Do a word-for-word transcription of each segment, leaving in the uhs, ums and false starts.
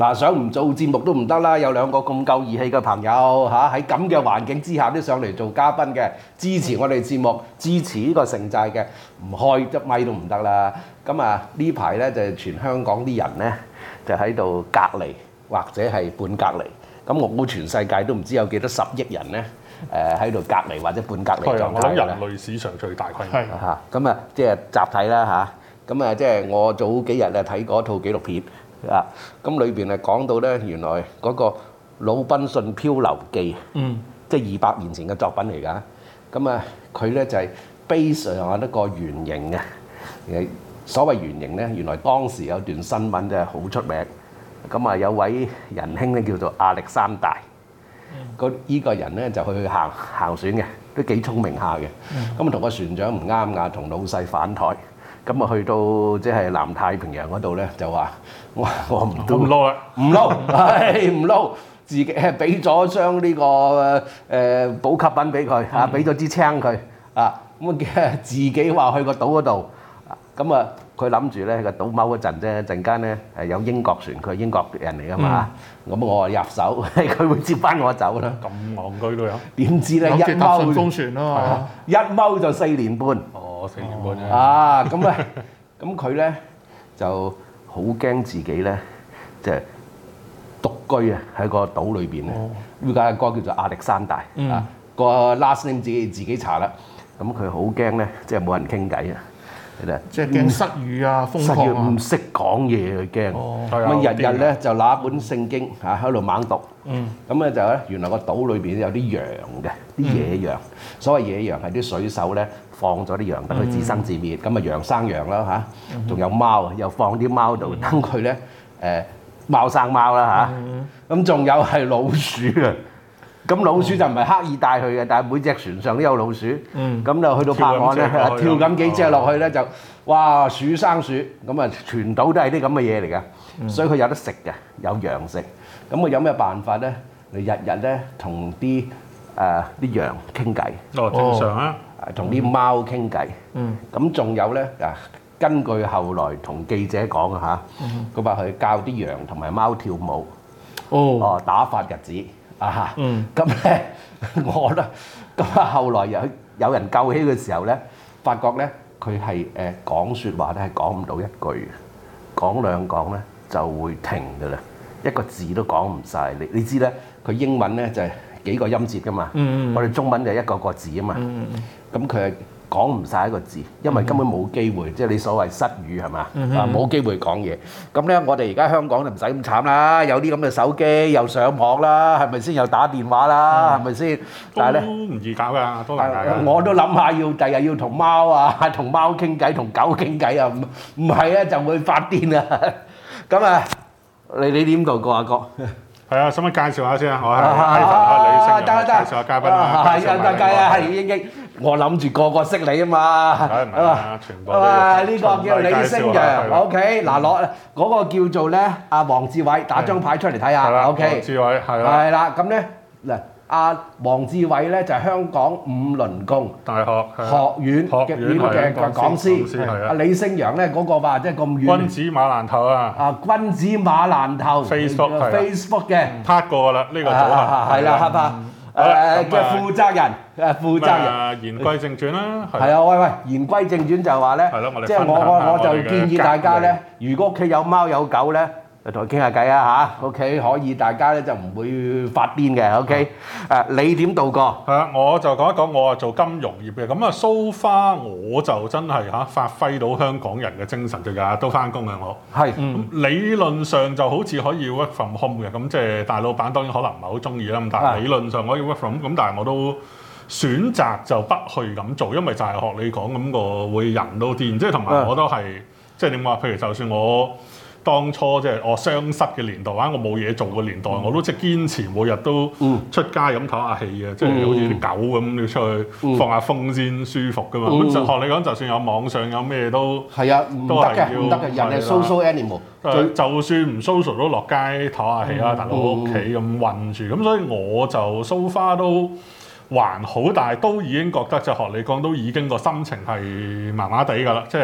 嗱，想唔做節目都唔得啦，有兩個咁夠義氣嘅朋友嚇喺咁嘅環境之下都上嚟做嘉賓嘅，支持我哋節目，支持呢個城寨嘅，唔開一咪都唔得啦。咁啊呢排咧就全香港啲人咧就喺度隔離或者係半隔離。咁我估全世界都唔知有幾多十億人咧，誒喺度隔離或者半隔離狀態啦。 我諗人類史上最大規模。 係嚇，咁啊即係集體啦嚇。咁啊即係我早幾日啊睇嗰套紀錄片啊，咁裏邊啊講到咧，原來嗰個《魯賓遜漂流記》，嗯，即係二百年前嘅作品嚟㗎。咁啊佢咧就係 base 上一個原型嘅。誒所謂原型咧，原來當時有段新聞就係好出名。咁啊有位仁兄咧叫做亞歷山大，個依個人咧就去行行船嘅，都幾聰明下嘅。咁啊同個船長唔啱㗎，同老細反台。咁啊去到即係南太平洋嗰度咧，就話我我唔唔撈啦， 唔撈，係唔撈，自己係俾咗張呢個誒補給品俾佢嚇，俾咗支槍佢啊，咁啊自己話去個島嗰度，咁啊。佢諗住咧個島踎嗰陣啫，陣間咧誒有英國船，佢係英國人嚟㗎嘛，咁我啊入手，佢會接翻我走啦。 咁戇居都有。 點知咧一搭順踎風船咯， 一踎就四年半。 哦，四年半啫。 啊，咁啊，咁佢咧就好驚自己咧，即係獨居啊喺個島裏邊咧。呢個哥叫做亞歷山大啊，個 last name 自己自己查啦。咁佢好驚咧，即係冇人傾偈啊。 即係驚失語啊，瘋失狂啊， 語唔識講嘢佢驚，咁啊日日咧就拿本聖經嚇喺度猛讀，咁咧就咧原來個島裏邊有啲羊嘅，啲野羊，所謂野羊係啲水手咧放咗啲羊等佢自生自滅，咁啊羊生羊啦嚇，仲有貓又放啲貓度等佢咧誒貓生貓啦嚇，咁仲有係老鼠啊。咁老鼠就唔係刻意帶去嘅，但係每隻船上都有老鼠。咁就去到泊岸咧，跳咁幾隻落去咧就，哇鼠生鼠，咁啊全島都係啲咁嘅嘢嚟㗎，所以佢有得食嘅，有羊食。咁佢有咩辦法咧？你日日咧同啲誒啲羊傾偈。 哦，正常啊。 同啲貓傾偈。咁仲有咧啊，根據後來同記者講啊嚇，佢話佢教啲羊同埋貓跳舞。哦，打發日子。啊，咁咧我咧，咁啊後來有有人救起嘅時候咧，發覺咧佢係誒講説話咧係講唔到一句嘅，講兩講咧就會停㗎啦，一個字都講唔晒。你你知咧，佢英文咧就係幾個音節㗎嘛，我哋中文就一個個字啊嘛，咁佢係講唔晒一個字，因為根本冇機會，即係你所謂失語係嘛，啊冇機會講嘢。咁咧，我哋而家香港就唔使咁慘啦，有啲咁嘅手機，又上網啦，係咪先？又打電話啦，係咪先？但係咧都唔易搞㗎，都難搞㗎。 我都諗下要第日要同貓啊，同貓傾偈，同狗傾偈啊，唔唔係啊就會發癲啊！咁啊，你你點度過阿哥？ 係啊，使唔使介紹下先啊？我係 Ivan 李星陽， 得得介紹下嘉賓啊。 係啊，得㗎啊，係英英。我諗住個個識你啊嘛。 梗係唔係啦，全部都啊，呢個叫李星陽。O K，嗱攞嗰個叫做咧阿黃志偉，打張牌出嚟睇下。O K， 黃志偉係啦。 係啦，咁咧嗱，阿黃志偉咧就係香港五輪貢大學學院嘅院嘅講師。阿李星陽咧嗰個話即係咁遠。 君子馬蘭頭啊！ 啊，君子馬蘭頭。Facebook Facebook 嘅。 拍過啦，呢個組合。 係啦，拍拍。誒嘅負責人，誒負責人。 言歸正傳啦， 係啊，喂喂，言歸正傳就係話咧，即係我我我就建議大家咧，如果屋企有貓有狗咧，就同佢傾下偈啊嚇 ，OK，可以大家咧就唔會發癲嘅 ，OK，誒你點度過？ 係啊，我就講一講我係做金融業嘅，咁啊 so far 我就真係嚇發揮到香港人嘅精神，就日日都翻工嘅我。係，咁理論上就好似可以 work from home 嘅，咁即係大老闆當然可能唔係好中意啦，咁但係理論上可以 work from home，咁但係我都選擇就不去咁做，因為就係學你講咁個會人都癲，即係同埋我都係即係點話？譬如就算我當初即係我雙失嘅年代，或者我冇嘢做嘅年代，我都即係堅持每日都出街咁唞下氣嘅，即係好似啲狗咁要出去放下風先舒服噶嘛。咁就學你講，就算有網上有咩都係啊，唔得嘅，唔得嘅，人係 social animal。 就算唔 social 都落街唞下氣啦，大佬屋企咁韞住，咁所以我就 so far 都還好，但係都已經覺得就學你講，都已經個心情係麻麻地㗎啦，即係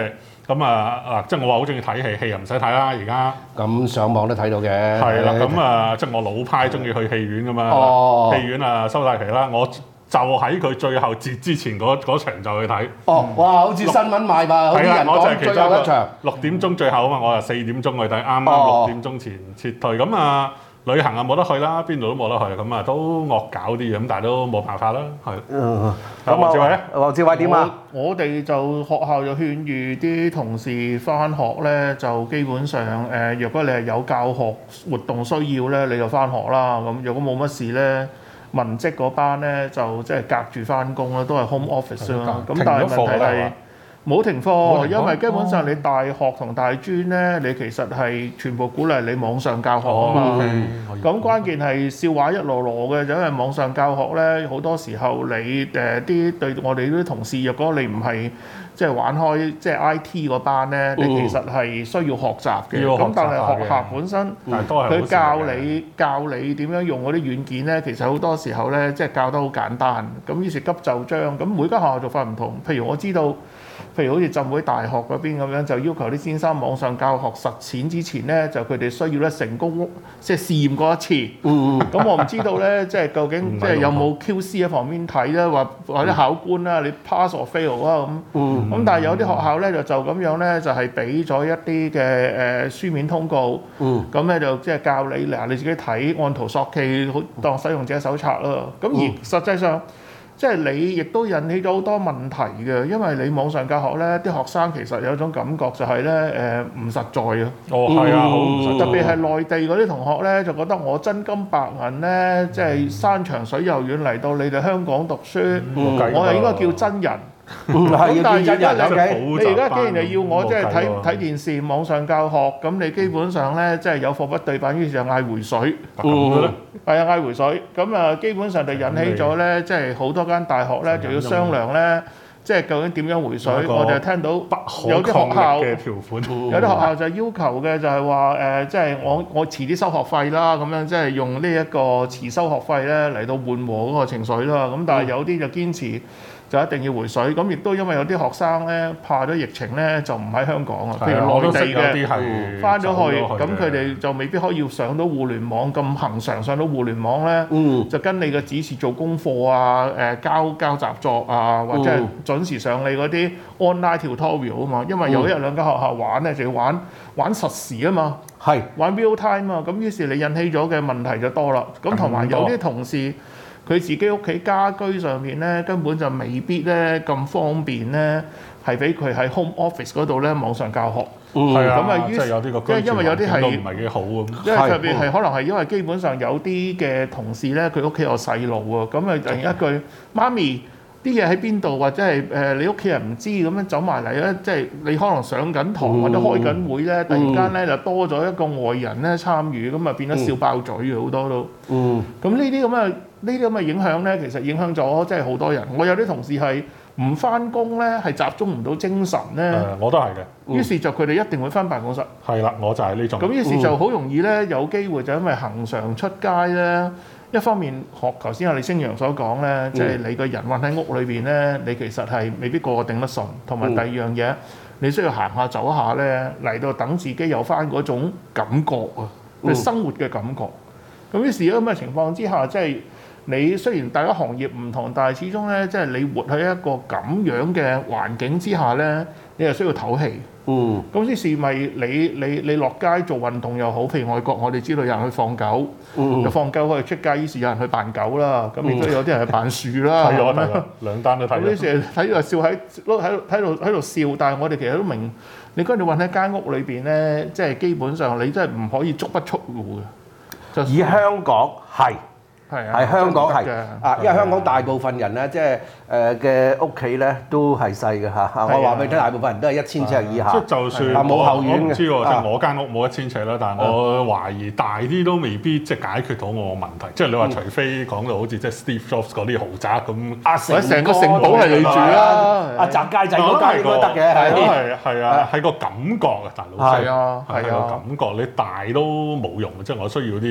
咁啊嗱，即係我話好中意睇戲，戲又唔使睇啦，而家咁上網都睇到嘅。 係啦，咁啊，即係我老派中意去戲院噶嘛， 哦、 戲院啊收晒皮啦，我就喺佢最後節之前嗰嗰場就去睇。 哦，哇！好似新聞賣吧，好啲人講最後一場六點鐘最後啊嘛，我係四點鐘去睇，啱啱六點鐘前撤退。咁啊，旅行啊冇得去啦，邊度都冇得去，咁啊都惡搞啲嘅，咁但係都冇辦法啦，係。 嗯， 咁黃志偉咧？ 黃志偉點啊？ 我哋就學校就勸喻啲同事翻學咧，就基本上誒、呃，若果你係有教學活動需要咧，你就翻學啦。咁如果冇乜事咧，文職嗰班咧就即係隔住翻工啦，都係 home office 啦。咁但係問題係冇停課，因為基本上你大學同大專咧，你其實係全部鼓勵你網上教學啊嘛。咁、哦、關鍵係笑話一籮籮嘅，就因為網上教學咧，好多時候你誒啲、呃、對我哋啲同事，若果你唔係即係玩開即係 I T 嗰班咧，你其實係需要學習嘅。咁但係學校本身佢教你教你點樣用嗰啲軟件咧，其實好多時候咧即係教得好簡單。咁於是急就章，咁每間學校做法唔同。譬如我知道。譬如好似浸會大學嗰邊咁樣，就要求啲先生網上教學實踐之前咧，就佢哋需要咧成功即係試驗過一次。嗯咁我唔知道咧，即係究竟即係有冇 Q C 喺旁邊睇咧，或或者考官啦，你 pass or fail 啊咁。嗯。咁但係有啲學校咧就就咁樣咧，就係俾咗一啲嘅誒書面通告。嗯。咁咧就即係教你嗱，你自己睇按圖索驥，好當使用者手冊啦。咁而實際上。即係你亦都引起咗好多問題嘅，因為你網上教學咧，啲學生其實有種感覺就係咧誒唔實在啊。哦，係啊，好唔實在。特別係內地嗰啲同學咧，就覺得我真金白銀咧，即係山長水又遠嚟到你哋香港讀書，嗯、我係應該叫真人。咁但係而家你你而家既然係要我即係睇睇電視網上教學，咁你基本上咧即係有貨不對版，於是就嗌回水。嗯，係啊，嗌回水。咁啊，基本上就引起咗咧，即係好多間大學咧就要商量咧，即係究竟點樣回水。我哋聽到有啲學校嘅條款，有啲學校就要求嘅就係話誒，即係我我遲啲收學費啦，咁樣即係用呢一個遲收學費咧嚟到緩和嗰個情緒啦。咁但係有啲就堅持。就一定要回水，咁亦都因為有啲學生咧怕咗疫情咧，就唔喺香港啊。譬如內地嘅翻咗去，咁佢哋就未必可以上到互聯網咁恆常上到互聯網咧，嗯、就跟你嘅指示做功課啊，誒交交習作啊，或者係準時上你嗰啲 online tutorial 啊嘛。因為有一兩間學校玩咧，就要玩玩實時啊嘛，係玩 real time 啊。咁於是你引起咗嘅問題就多啦。咁同埋有啲同事。佢自己屋企家居上面咧，根本就未必咧咁方便咧，係俾佢喺 home office 嗰度咧網上教學。嗯，係啊，咁啊，於是即係因為有啲係都唔係幾好咁。因為特別係可能係因為基本上有啲嘅同事咧，佢屋企有細路啊，咁啊突然一句媽咪啲嘢喺邊度，或者係誒你屋企人唔知咁樣走埋嚟咧，即係你可能上緊堂或者開緊會咧，突然間咧就多咗一個外人咧參與，咁啊變咗笑爆嘴嘅好多都。嗯，咁呢啲咁嘅。呢啲咁嘅影響咧，其實影響咗即係好多人。我有啲同事係唔翻工咧，係集中唔到精神咧。誒，我都係嘅。於是就佢哋一定會翻辦公室。係啦，我就係呢種。咁於是就好容易咧，有機會就因為恆常出街咧，一方面學頭先阿李星陽所講咧，即係你個人韞喺屋裏邊咧，你其實係未必個個頂得順。同埋第二樣嘢，你需要行下走下咧，嚟到等自己有翻嗰種感覺啊，即生活嘅感覺。咁於是喺咁嘅情況之下，即係。你雖然大家行業唔同，但係始終咧，即係你活喺一個咁樣嘅環境之下咧，你係需要唞氣。嗯。咁於是咪你你你落街做運動又好，譬如外國我哋知道有人去放狗，嗯、就放狗可以出街，於是有人去扮狗啦。咁亦都有啲人去扮樹啦。睇咗睇咗，兩單都睇咗。咁於是睇住笑喺喺喺度喺度笑，但係我哋其實都明，你跟住韞喺間屋裏邊咧，即係基本上你真係唔可以足不出戶嘅。 以香港係。係香港係啊，因為香港大部分人咧，即係誒嘅屋企咧都係細嘅嚇。我話俾你聽，大部分人都係一千尺以下。即係就算冇後院嘅。我唔知喎，即係我間屋冇一千尺啦，但係我懷疑大啲都未必即係解決到我個問題。即係你話除非講到好似即係 Steve Jobs 嗰啲豪宅咁，阿成個城堡係你住啦，阿宅街仔嗰間應該得嘅。係係係啊，係個感覺啊，大佬。係啊係啊，感覺你大都冇用，即係我需要啲。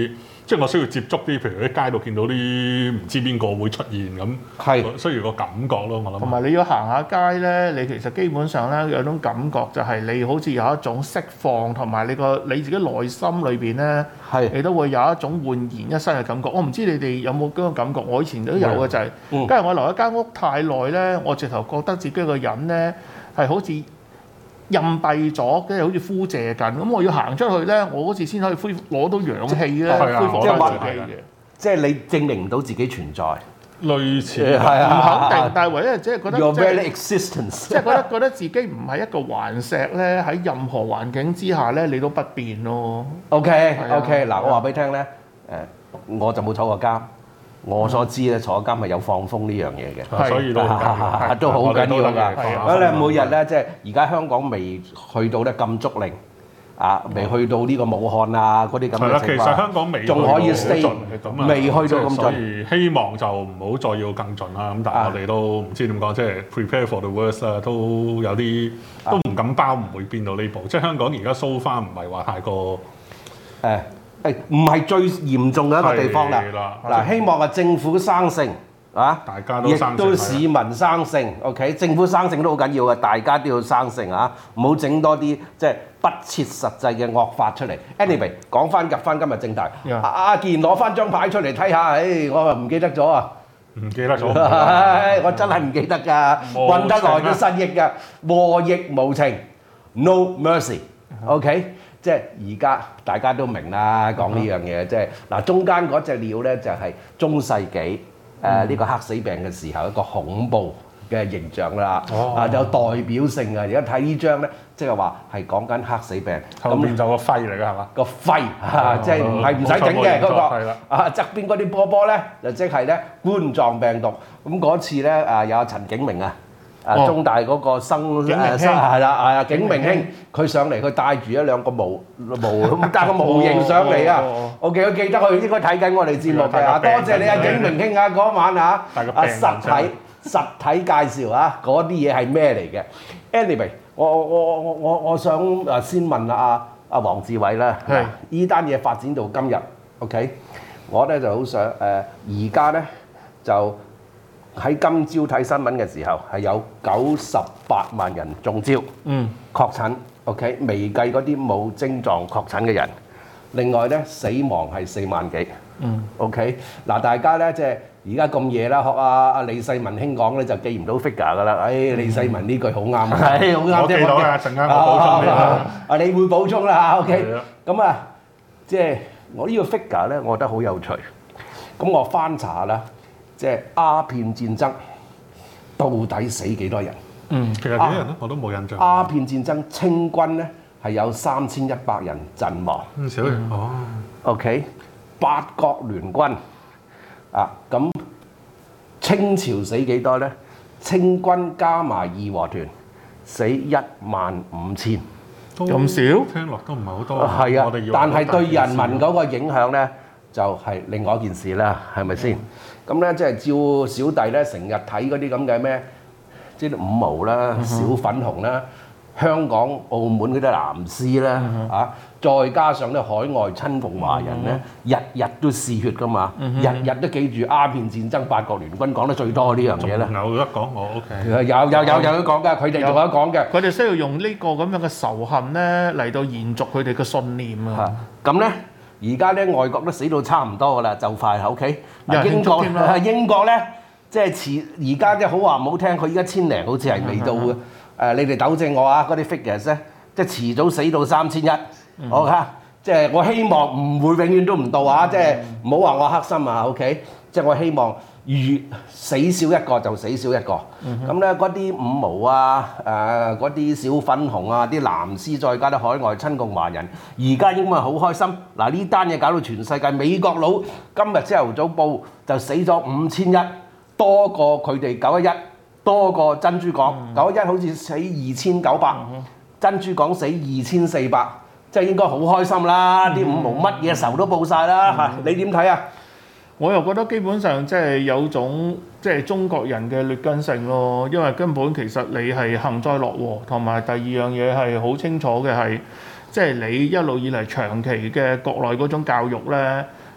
即係我需要接觸啲，譬如喺街度見到啲唔知邊個會出現咁，係需要個感覺咯。我諗同埋你要行下街咧，你其實基本上咧有種感覺就係你好似有一種釋放，同埋你個你自己內心裏邊咧，係你都會有一種煥然一新嘅感覺。我唔知你哋有冇嗰個感覺，我以前都有嘅就係、是，因為、嗯、我留喺間屋太耐咧，我直頭覺得自己個人咧係好似隱蔽咗，跟住好似枯謝緊。咁我要行出去咧，我好似先可以恢復攞到氧氣咧，恢復翻自己嘅。即係你證明唔到自己存在。 類似係啊，唔肯定，但係唯一只係覺得 Your very existence， 即係覺得覺得自己唔係一個環石咧，喺任何環境之下咧，你都不變咯。 OK OK，嗱，我話俾你聽咧，誒，我就冇坐過監。我所知咧，坐監係有放風呢樣嘢嘅， 所以都都好緊要㗎。咁你每日咧，即係而家香港未去到咧禁足令啊，未去到呢個武漢啊嗰啲咁嘅情況。 其實香港未仲可以 stay，未去到咁盡。 所以希望就唔好再要更盡啦。咁但係我哋都唔知點講，即係 prepare for the worst 啦，都有啲都唔敢包，唔會變到呢步。即係香港而家 so far唔係話太過誒。誒唔係最嚴重嘅一個地方啦，嗱，希望啊政府生性啊， 大家都生性， 亦都市民生性 ，OK， 政府生性都好緊要嘅，大家都要生性啊，唔好整多啲即係不切實際嘅惡法出嚟。Anyway， 講翻入翻今日正題，阿阿健攞翻張牌出嚟睇下，誒我又唔記得咗啊， 唔記得咗， 我真係唔記得㗎，混得來都失憶㗎，禍亦無情 ，no mercy，OK。即係而家大家都明啦，講呢樣嘢，即係嗱中間嗰隻料咧就係中世紀誒呢個黑死病嘅時候一個恐怖嘅形象啦，啊有代表性啊！而家睇呢張咧，即係話係講緊黑死病， 後面就個肺嚟㗎係嘛？ 個肺嚇，即係唔係唔使整嘅嗰個啊側邊嗰啲波波咧，就即係咧冠狀病毒。咁嗰次咧啊有陳景明啊。誒中大嗰個生誒生係啦，係啊，景明兄佢上嚟，佢帶住一兩個模模咁帶個模型上嚟啊！我記得記得佢應該睇緊我哋節目嘅啊！多謝你啊，景明兄啊，嗰晚啊，啊實體實體介紹啊，嗰啲嘢係咩嚟嘅 ？Anyway，我我我我我想誒先問下阿阿黃志偉啦，呢單嘢發展到今日 ，OK， 我咧就好想誒而家咧就。喺今朝睇新聞嘅時候，係有九十八萬人中招，嗯，確診 ，OK， 未計嗰啲冇症狀確診嘅人。另外咧，死亡係四萬幾，嗯 ，OK， 嗱，大家咧即係而家咁夜啦，學阿阿李世民兄講咧就記唔到 figure 噶啦，唉，李世民呢句好啱，係好啱， 我記到啦，陣間我補充你啦， 啊，你會補充啦 ，OK， 咁啊，即係我呢個 figure 咧，我覺得好有趣，咁我翻查啦。即係鴉片戰爭到底死幾多人？ 嗯，其實幾多人咧？我都冇印象。 鴉片戰爭清軍咧係有三千一百人陣亡。 咁少人哦。 OK， 八國聯軍啊，咁清朝死幾多咧？清軍加埋義和團死一萬五千。 咁少？ 聽落都唔係好多。 係啊，但係對人民嗰個影響咧，就係另外一件事啦，係咪先？咁咧，即係照小弟咧，成日睇嗰啲咁嘅咩，即係五毛啦、小粉紅啦、香港、澳門嗰啲藍絲啦，啊，再加上咧海外親共華人咧，日日都嗜血噶嘛，日日都記住鴉片戰爭、八國聯軍講得最多呢樣嘢咧。 有得講我 OK。 有有有有得講㗎，佢哋仲有得講嘅。 佢哋需要用呢個咁樣嘅仇恨咧嚟到延續佢哋嘅信念啊。 咁咧。而家咧外國都死到差唔多㗎啦，就快 OK。英國英國咧，即係遲而家即係好話唔好聽，佢依家千零好似係未到嘅。誒，你哋糾正我啊，嗰啲 figures 咧，即係遲早死到三千一。好㗎，即係我希望唔會永遠都唔到啊！即係唔好話我黑心啊 ，OK。即係我希望越死少一個就死少一個。咁咧嗰啲五毛啊，誒嗰啲小粉紅啊，啲藍絲再加啲海外親共華人，而家應該係好開心。嗱呢單嘢搞到全世界，美國佬今日朝頭早報就死咗五千一，多過佢哋九一一，多過珍珠港。九一一好似死二千九百，珍珠港死二千四百，即係應該好開心啦！啲五毛乜嘢仇都報晒啦嚇，你點睇啊？ 我又覺得基本上即係有種即係中國人嘅劣根性咯，因為根本其實你係幸災樂禍，同埋第二樣嘢係好清楚嘅係，即係你一路以嚟長期嘅國內嗰種教育咧，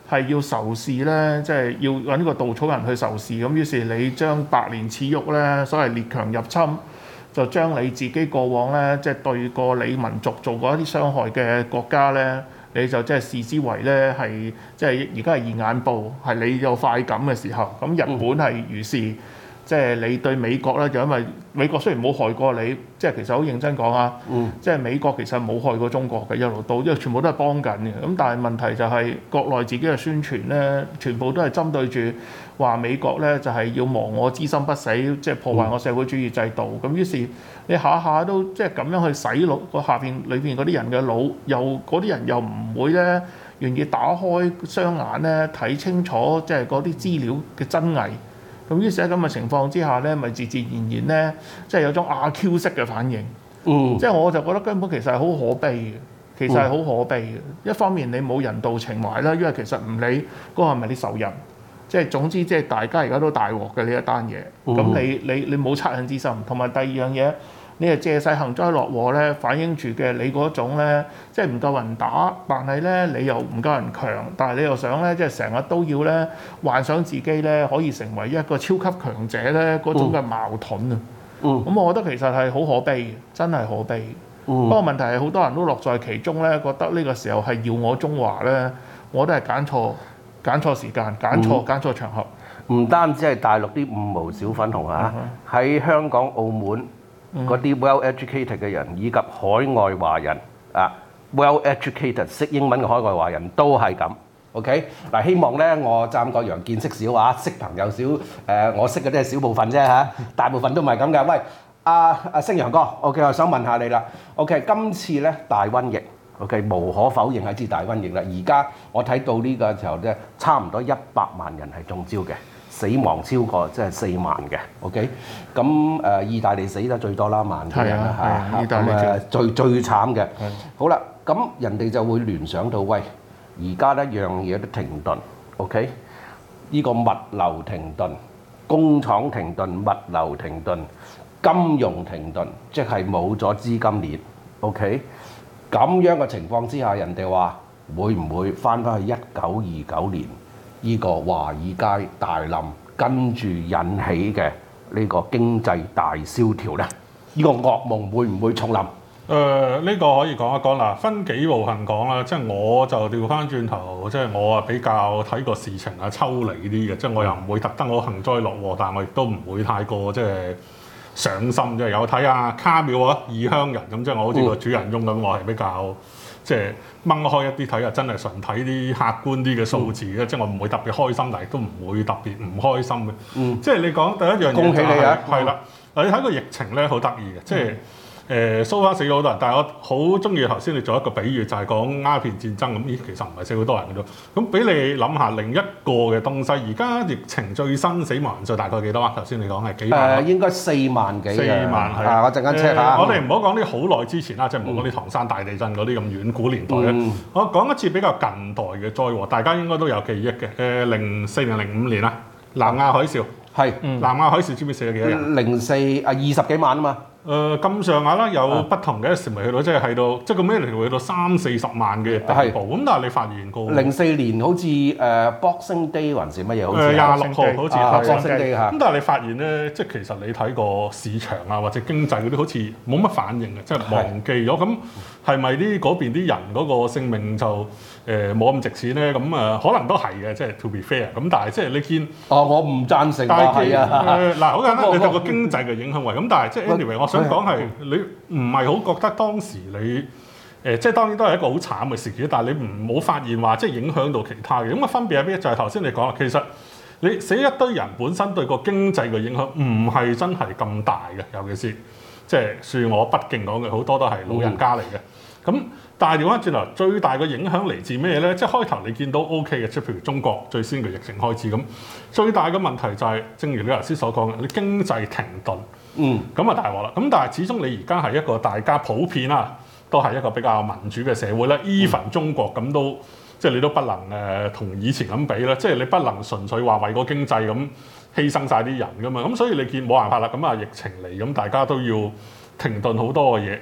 係要仇視咧，即係要揾個稻草人去仇視。咁於是你將百年恥辱咧，所謂列強入侵，就將你自己過往咧，即係對過你民族做過一啲傷害嘅國家咧，你就即係視之為咧係即係而家係現眼報，係你有快感嘅時候。咁日本係如是。即係你對美國咧，就因為美國雖然冇害過你，即係其實好認真講啊，嗯、即係美國其實冇害過中國嘅一路到，因為全部都係幫緊嘅。咁但係問題就係國內自己嘅宣傳咧，全部都係針對住話美國咧就係要亡我之心不死，即係破壞我社會主義制度。咁、嗯、於是你下下都即係咁樣去洗腦個下邊裏邊嗰啲人嘅腦，又嗰啲人又唔會咧願意打開雙眼咧睇清楚即係嗰啲資料嘅真偽。咁於是喺咁嘅情況之下咧，咪自自然然咧，即係有種阿 Q 式嘅反應。嗯，即係我就覺得根本其實係好可悲嘅，其實係好可悲嘅。嗯、一方面你冇人道情懷啦，因為其實唔理嗰個係咪啲仇人，即係總之即係大家而家都大鑊嘅呢一單嘢。咁、嗯、你你你冇惻隱之心，同埋第二樣嘢。你係借勢幸災樂禍咧，反映住嘅你嗰種咧，即係唔夠人打，但係咧你又唔夠人強，但係你又想咧，即係成日都要咧幻想自己咧可以成為一個超級強者咧，嗰種嘅矛盾啊。嗯。咁、嗯、我覺得其實係好可悲嘅，真係可悲。嗯。不過問題係好多人都樂在其中咧，覺得呢個時候係耀我中華咧，我都係揀錯揀錯時間，揀錯揀、嗯、錯場合。唔單止係大陸啲五毛小粉紅啊，喺、嗯、香港、澳門。嗰啲 well educated 嘅人，以及海外華人啊 well educated 識英文嘅海外華人都係咁 ，OK 嗱，希望咧我湛國陽見識少啊，識朋友少誒、呃，我識嘅都係少部分啫嚇，大部分都唔係咁嘅。喂，阿阿星陽哥 ，OK， 我想問下你啦 ，OK， 今次咧大瘟疫 ，OK， 無可否認係支大瘟疫啦。而家我睇到呢個時候咧，差唔多一百萬人係中招嘅。死亡超過即係四萬嘅 ，OK，咁誒、呃、意大利死得最多啦，萬幾人啦嚇，咁誒最最慘嘅。好啦，咁人哋就會聯想到，喂，而家一樣嘢都停頓 ，OK，呢個物流停頓、工廠停頓、物流停頓、金融停頓，即係冇咗資金鏈 ，OK，咁樣嘅情況之下，人哋話會唔會翻返去一九二九年？呢個華爾街大冧，跟住引起嘅呢個經濟大蕭條咧，呢、這個噩夢會唔會重臨？誒、 呃，呢、這個可以講一講啦，分幾部分講啦。即係我就調翻轉頭，即係我啊比較睇個事情啊抽離啲嘅，即係我又唔會特登好幸災樂禍，但係我亦都唔會太過即係上心。即係有睇下卡繆啊，異鄉人咁，即係我好似個主人翁咁，嗯、我係比較。即係掹開一啲睇啊，真係純睇啲客觀啲嘅數字嘅，嗯、即係我唔會特別開心，但係都唔會特別唔開心嘅。嗯，即係你講第一樣嘢就係，恭喜你啊！係啦，嗱你睇個疫情咧好得意嘅，即係。誒蘇花死咗好多人，但係我好中意頭先你做一個比喻，就係、是、講鴉片戰爭咁。咦，其實唔係死好多人嘅啫。咁俾你諗下另一個嘅東西，而家疫情最新死亡人數大概幾多啊？頭先你講係幾萬？誒、呃，應該四萬幾。四萬係啊！我陣間 check 下。我哋唔好講啲好耐之前啦，即係唔好講啲唐山大地震嗰啲咁遠古年代咧。嗯、我講一次比較近代嘅災禍，大家應該都有記憶嘅。誒，零四年、零五年啦，南亞海嘯係。嗯、南亞海嘯知唔知死咗幾多人？零四啊，二十幾萬啊嘛。誒咁上下啦，有不同嘅時咪去到，即係喺到，即係個咩嚟？去到三四十萬嘅地步。咁但係你發現個零四年好似誒 Boxing Day 還是乜嘢？好似廿六號好似 Boxing Day 嚇。咁但係你發現咧，即係其實你睇個市場啊或者經濟嗰啲，好似冇乜反應嘅，即係忘記咗。咁係咪啲嗰邊啲人嗰個性命就誒冇咁值錢咧？咁誒可能都係嘅，即係 to be fair。咁但係即係你見哦，我唔贊成。但係誒嗱，好簡單，你就個經濟嘅影響為咁，但係即係 anyway，我想講係你唔係好覺得當時你誒、呃，即係當然都係一個好慘嘅事件，但係你唔冇發現話即係影響到其他嘅。咁嘅分別係咩？就係頭先你講啦，其實你死一堆人本身對個經濟嘅影響唔係真係咁大嘅，尤其是即係恕我不敬講嘅，好多都係老人家嚟嘅。咁、嗯、但係調翻轉頭，最大嘅影響嚟自咩咧？即係開頭你見到 OK 嘅，即係譬如中國最先嘅疫情開始咁，最大嘅問題就係、是、正如你頭先所講嘅，你經濟停頓。嗯，咁啊大鑊啦！咁但係始終你而家係一個大家普遍啦，都係一個比較民主嘅社會咧。even、嗯、中國咁都，即係你都不能誒同、呃、以前咁比啦。即係你不能純粹話為個經濟咁犧牲晒啲人噶嘛。咁所以你見冇辦法啦。咁啊疫情嚟，咁大家都要停頓好多嘅嘢。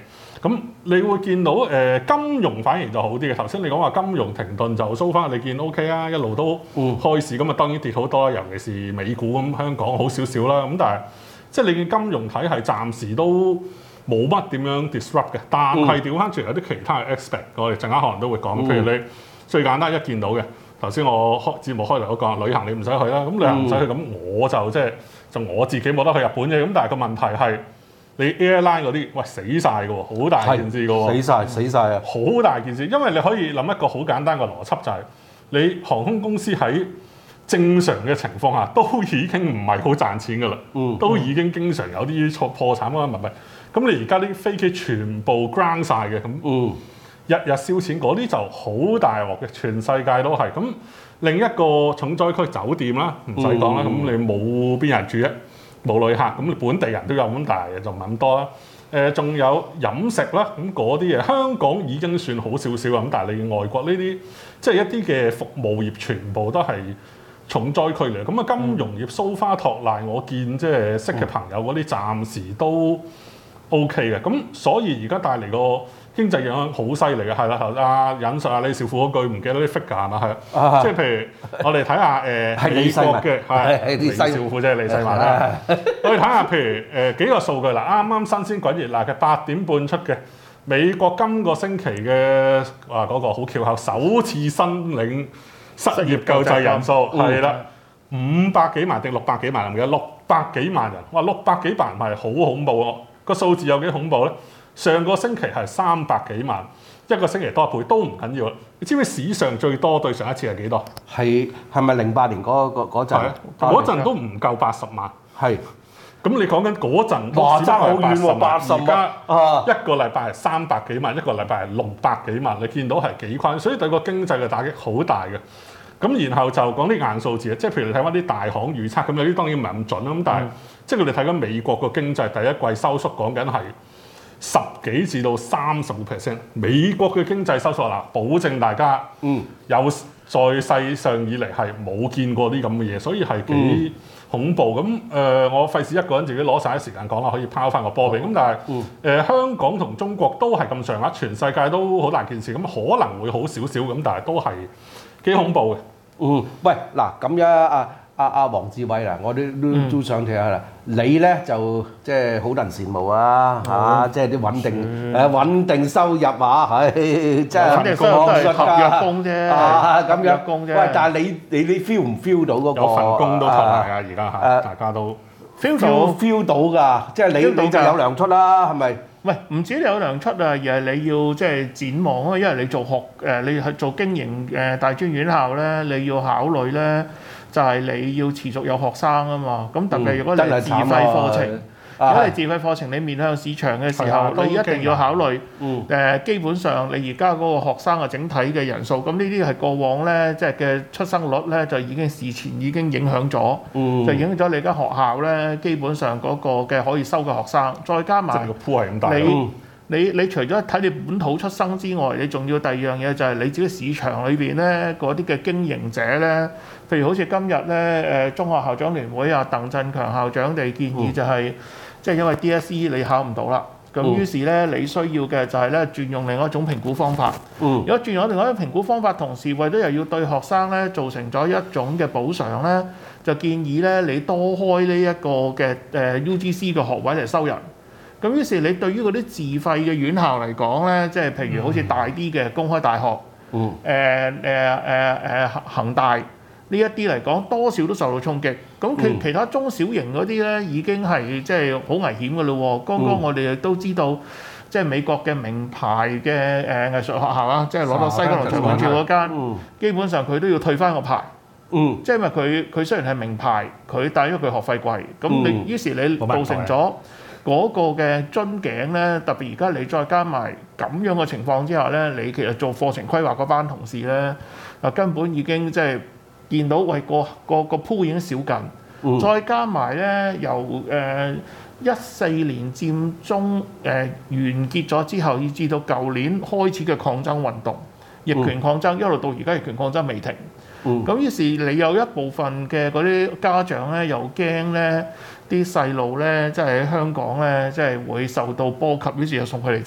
咁你會見到誒、呃、金融反而就好啲嘅。頭先你講話金融停頓就 so far，你見 OK 啊，一路都開市咁啊，當然跌好多，尤其是美股咁，香港好少少啦。咁但係即係你見金融體系暫時都冇乜點樣 disrupt 嘅，但係調翻轉有啲其他嘅 aspect，我哋陣間可能都會講。譬如你最簡單一見到嘅，頭先我開節目開頭都講旅行你唔使去啦，咁旅行唔使去，咁我就即係就我自己冇得去日本嘅。咁但係個問題係你 airline 嗰啲，喂死晒㗎喎，好大件事㗎喎， 死晒死晒啊！ 好大件事，因為你可以諗一個好簡單嘅邏輯，就係、是、你航空公司喺正常嘅情況下都已經唔係好賺錢㗎啦，嗯、都已經經常有啲錯破產啊，唔係。咁你而家啲飛機全部 ground 晒嘅，咁、嗯、日日燒錢嗰啲就好大鑊嘅，全世界都係。咁另一個重災區酒店啦，唔使講啦，咁、嗯、你冇邊人住啫，冇旅客，咁你本地人都有，咁但係就唔係咁多啦。誒、呃，仲有飲食啦，咁嗰啲嘢香港已經算好少少啦，咁但係你外國呢啲即係一啲嘅服務業全部都係重災區嚟。咁啊，金融業 so far 托賴，我見即係識嘅朋友嗰啲暫時都 OK 嘅，咁所以而家帶嚟個經濟影響好犀利嘅，係啦，頭啊引述阿李兆富嗰句唔記得啲 figure 啊，係啊，即係譬如我哋睇下誒美國嘅係李兆富即係李世民啦，我哋睇下譬如誒、呃、幾個數據啦，啱啱新鮮滾熱辣嘅八點半出嘅美國今個星期嘅話嗰個好翹口，首次申領失業救濟人數係啦，五百幾萬定六百幾萬唔記得，六百幾萬人，哇六百幾萬係好恐怖喎！個數字有幾恐怖咧？上個星期係三百幾萬，一個星期多一倍都唔緊要啦。你知唔知史上最多對上一次係幾多？係係咪零八年嗰嗰陣？嗰陣都唔夠八十萬。係。咁你講緊嗰陣，哇爭好遠喎，八十萬。而家一個禮拜係三百幾萬，一個禮拜係六百幾萬。你見到係幾誇張？所以對個經濟嘅打擊好大嘅。咁然後就講啲硬數字，即係譬如你睇翻啲大行預測，咁有啲當然唔係咁準啦。咁但係、嗯、即係佢哋睇緊美國個經濟第一季收縮，講緊係十幾至到三十個 percent。美國嘅經濟收縮啦，保證大家有在世上以嚟係冇見過啲咁嘅嘢，所以係幾恐怖。咁誒、呃，我費事一個人自己攞晒啲時間講啦，可以拋翻個波俾。咁但係誒、嗯呃，香港同中國都係咁上下，全世界都好大件事。咁可能會好少少咁，但係都係幾恐怖嘅。 嗯，喂，嗱咁樣啊啊啊黃志偉啦，我都都都想睇下啦。你咧就即係好多人羨慕啊嚇，即係啲穩定誒穩定收入啊，唉，即係穩定收入都係合約工啫， 啊咁樣工啫。 喂，但係你你你 feel 唔 feel 到嗰個？ 有份工都托埋啊！而家嚇，大家都 feel 到 feel 到㗎，即係你你就有糧出啦，係咪？ 喂，唔止你有糧出啊，而係你要即係展望啊，因為你做學誒，你去做經營誒大專院校咧，你要考慮咧，就係你要持續有學生啊嘛。咁特別如果你係自費課程，嗯如果你自費課程，你面向市場嘅時候，你一定要考慮誒、嗯呃，基本上你而家嗰個學生嘅整體嘅人數，咁呢啲係過往咧，即係嘅出生率咧，就已經事前已經影響咗，嗯、就影響咗你間學校咧，基本上嗰個嘅可以收嘅學生，再加埋你你你除咗睇你本土出生之外，你仲要第二樣嘢就係你自己市場裏邊咧嗰啲嘅經營者咧，譬如好似今日咧誒中學校長聯會啊，鄧振強校長哋建議就係、是。嗯即係因為 D S E 你考唔到啦，咁於是咧你需要嘅就係咧轉用另外一種評估方法。嗯、如果轉用另外一種評估方法，同時為咗又要對學生咧造成咗一種嘅補償咧，就建議咧你多開呢一個嘅誒 U G C 嘅學位嚟收人。咁於是你對於嗰啲自費嘅院校嚟講咧，即係譬如好似大啲嘅公開大學，誒誒誒誒恒大。呢一啲嚟講，多少都受到衝擊。咁其其他中小型嗰啲咧，已經係即係好危險嘅咯。剛剛我哋亦都知道，即係美國嘅名牌嘅誒藝術學校啊，即係攞到西九龍裁判處嗰間，嗯、基本上佢都要退翻個牌。嗯，即係因為佢佢雖然係名牌，佢但係因為佢學費貴，咁你、嗯、於是你造成咗嗰個嘅樽頸咧，特別而家你再加埋咁樣嘅情況之下咧，你其實做課程規劃嗰班同事咧，啊根本已經即係。見到喂個個個鋪已經少緊，嗯、再加埋咧由誒一四年佔中誒、呃、完結咗之後，以至到舊年開始嘅抗爭運動，逆權抗爭、嗯、一路到而家逆權抗爭未停。咁、嗯、於是你有一部分嘅嗰啲家長咧，又驚咧啲細路咧，即係喺香港咧，即係會受到波及，於是就送佢哋走。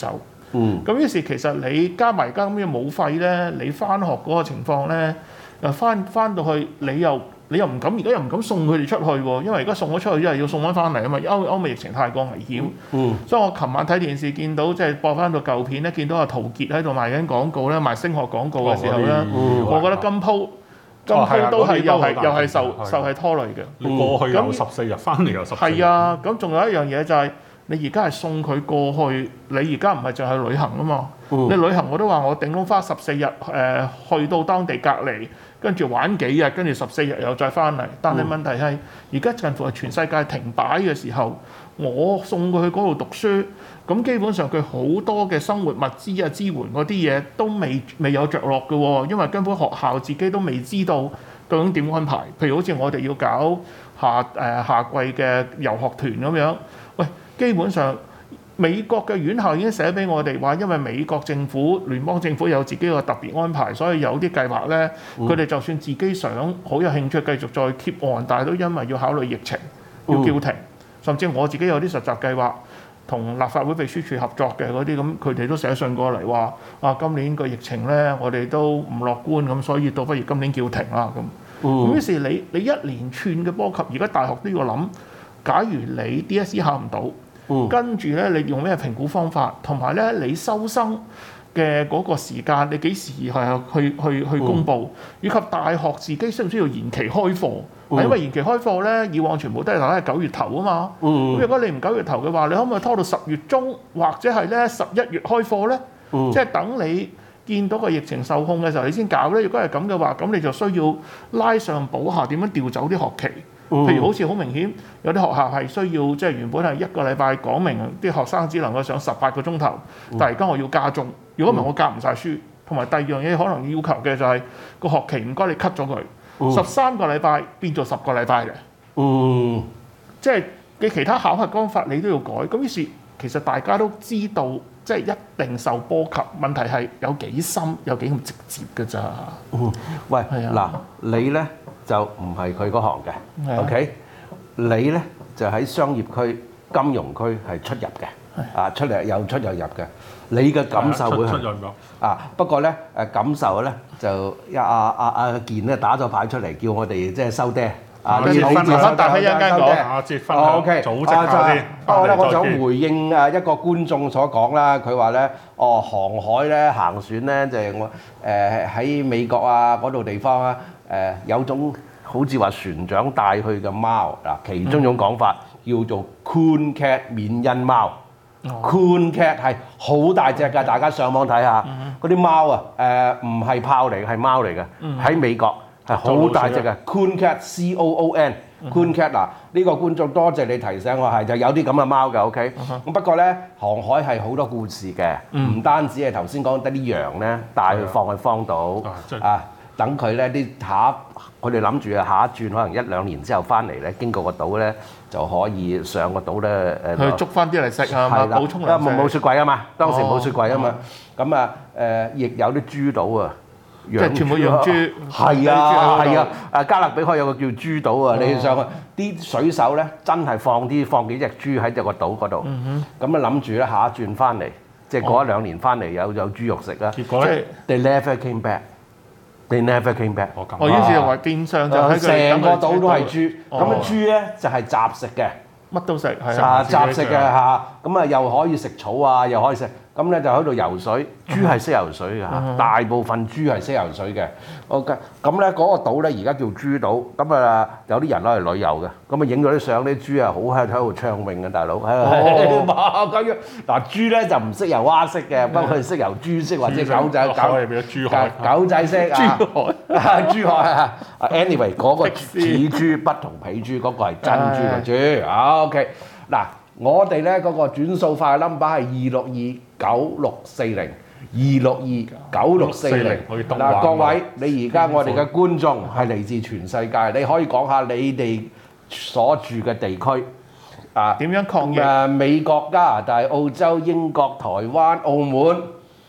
嗯。咁於是其實你加埋加咁嘅武費咧，你翻學嗰個情況咧，又翻翻到去你又你又唔敢，而家又唔敢送佢哋出去喎，因為而家送咗出去之後要送翻翻嚟啊嘛，歐歐美疫情太過危險。嗯。所以我琴晚睇電視見到即係播翻到舊片咧，見到阿陶傑喺度賣緊廣告咧，賣升學廣告嘅時候咧，哦、我覺得今鋪。今鋪都係又係又係受受係拖累嘅。 你過去有十四日，翻嚟又十四日。 係啊，咁仲有一樣嘢就係你而家係送佢過去，你而家唔係淨係旅行啊嘛。嗯、你旅行我都話我頂多花十四日誒去到當地隔離，跟住玩幾日，跟住十四日又再翻嚟。但係問題係而家近乎係全世界停擺嘅時候，我送佢去嗰度讀書。咁基本上佢好多嘅生活物資啊、支援嗰啲嘢都未未有着落嘅喎，因為根本學校自己都未知道究竟點安排。譬如好似我哋要搞夏誒、呃、夏季嘅遊學團咁樣，喂，基本上美國嘅院校已經寫俾我哋話，因為美國政府、聯邦政府有自己嘅特別安排，所以有啲計劃咧，佢哋、嗯、就算自己想好有興趣繼續再 keep on，但係都因為要考慮疫情要叫停，嗯、甚至我自己有啲實習計劃。同立法會秘書處合作嘅嗰啲咁，佢哋都寫信過嚟話：啊，今年個疫情咧，我哋都唔樂觀，咁所以倒不如今年叫停啦咁。咁、嗯、於是你你一連串嘅波及，而家大學都要諗，假如你 D S E 考唔到，嗯、跟住咧你用咩評估方法，同埋咧你收生嘅嗰個時間，你幾時係去去去公佈，嗯、以及大學自己需唔需要延期開課？係、嗯、因為延期開課咧，以往全部都係大家係九月頭啊嘛。咁、嗯、如果你唔九月頭嘅話，你可唔可以拖到十月中，或者係咧十一月開課咧？嗯、即係等你見到個疫情受控嘅時候，你先搞咧。如果係咁嘅話，咁你就需要拉上補下，點樣調走啲學期？嗯、譬如好似好明顯，有啲學校係需要即係原本係一個禮拜講明啲學生只能夠上十八個鐘頭，但係而家我要加鐘。如果唔係我教唔晒書，同埋第二樣嘢可能要求嘅就係、是、個學期唔該你 cut 咗佢。十三個禮拜變做十個禮拜嘅，嗯，即係你其他考核方法你都要改，咁於是其實大家都知道，即係一定受波及。問題係有幾深，有幾咁直接㗎咋？ 嗯，喂，嗱、啊，你咧就唔係佢嗰行嘅、啊、，OK？你咧就喺商業區、金融區係出入嘅，啊，啊，出嚟有出有入嘅。你嘅感受會係啊，不過咧誒感受咧就阿阿阿健咧打咗牌出嚟，叫我哋即係收爹啊！ 你好接收大家一間講啊，接分享組織下先。 不過咧，我想回應啊一個觀眾所講啦，佢話咧哦，航海咧行船咧就係我誒喺美國啊嗰度地方啊誒有種好似話船長帶去嘅貓嗱，其中一種講法叫做 Coon Cat 緬因貓。Coon Cat 係好大隻㗎，大家上網睇下嗰啲貓啊，誒唔係豹嚟，係貓嚟嘅，喺美國係好大隻嘅。Coon Cat C O O N Coon Cat 嗱，呢個觀眾多謝你提醒我，係就有啲咁嘅貓嘅 OK。咁不過咧，航海係好多故事嘅，唔單止係頭先講得啲羊咧帶佢放去荒島啊。等佢咧啲下，佢哋諗住啊下一轉可能一兩年之後翻嚟咧，經過個島咧就可以上個島咧誒， 去捉翻啲嚟食啊嘛，補充糧食。 因為冇冇雪櫃啊嘛，當時冇雪櫃啊嘛，咁啊誒亦有啲豬島啊， 即係全部養豬。 係啊係啊，誒加勒比海有個叫豬島啊，你上去啲水手咧真係放啲放幾隻豬喺隻個島嗰度，咁啊諗住咧下一轉翻嚟，即係過一兩年翻嚟有有豬肉食啦。 結果咧 ，They never came back。They never came back。 哦，於是就話變相就喺成個島都係豬，咁啊豬咧就係雜食嘅， 乜都食，係啊雜食嘅嚇，咁啊又可以食草啊，又可以食，咁咧就喺度游水。豬係識游水嘅嚇，大部分豬係識游水嘅。OK，咁咧嗰個島咧而家叫豬島，咁啊有啲人攞嚟旅遊嘅，咁啊影咗啲相，啲豬啊好喺喺度暢泳嘅大佬，喺度哇咁樣。嗱豬咧就唔識游蛙式嘅，不過佢識游豬式或者狗仔狗狗仔式啊。珠海啊，anyway 嗰個似豬不同皮豬，嗰個係真豬嘅豬。OK，嗱我哋咧嗰個轉數快 number 係二六二九六四零。二六二九六四零嗱，各位，你而家我哋嘅觀眾係嚟自全世界，你可以講下你哋所住嘅地區啊， 點樣抗疫？ 誒，美國、加拿大、澳洲、英國、台灣、澳門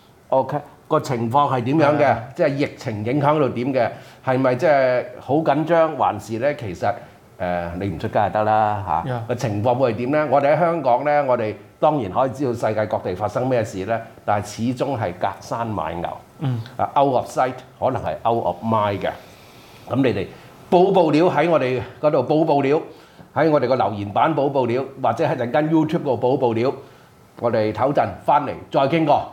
，OK 個情況係點樣嘅？即係疫情影響到點嘅？係咪即係好緊張，還是咧其實誒你唔出街就得啦嚇？個情況會係點咧？我哋喺香港咧，我哋當然可以知道世界各地發生咩事咧，但係始終係隔山買牛。嗯。啊 ，out of sight 可能係 out of mind 嘅。咁你哋報報料喺我哋嗰度報報料，喺我哋個留言版報報料，或者喺陣間 YouTube 度報報料。我哋唞陣翻嚟再傾過。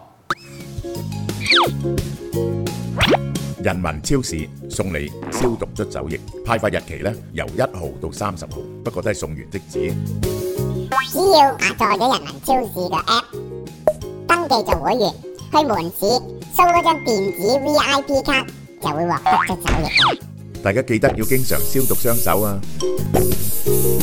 人民超市送你消毒捽手液，派發日期咧由一號到三十號，不過都係送完即止。 只要下載咗人民超市嘅 app， 登記做會員，去門市掃嗰張電子 V I P 卡，就會獲得捽手液。 大家記得要經常消毒雙手啊！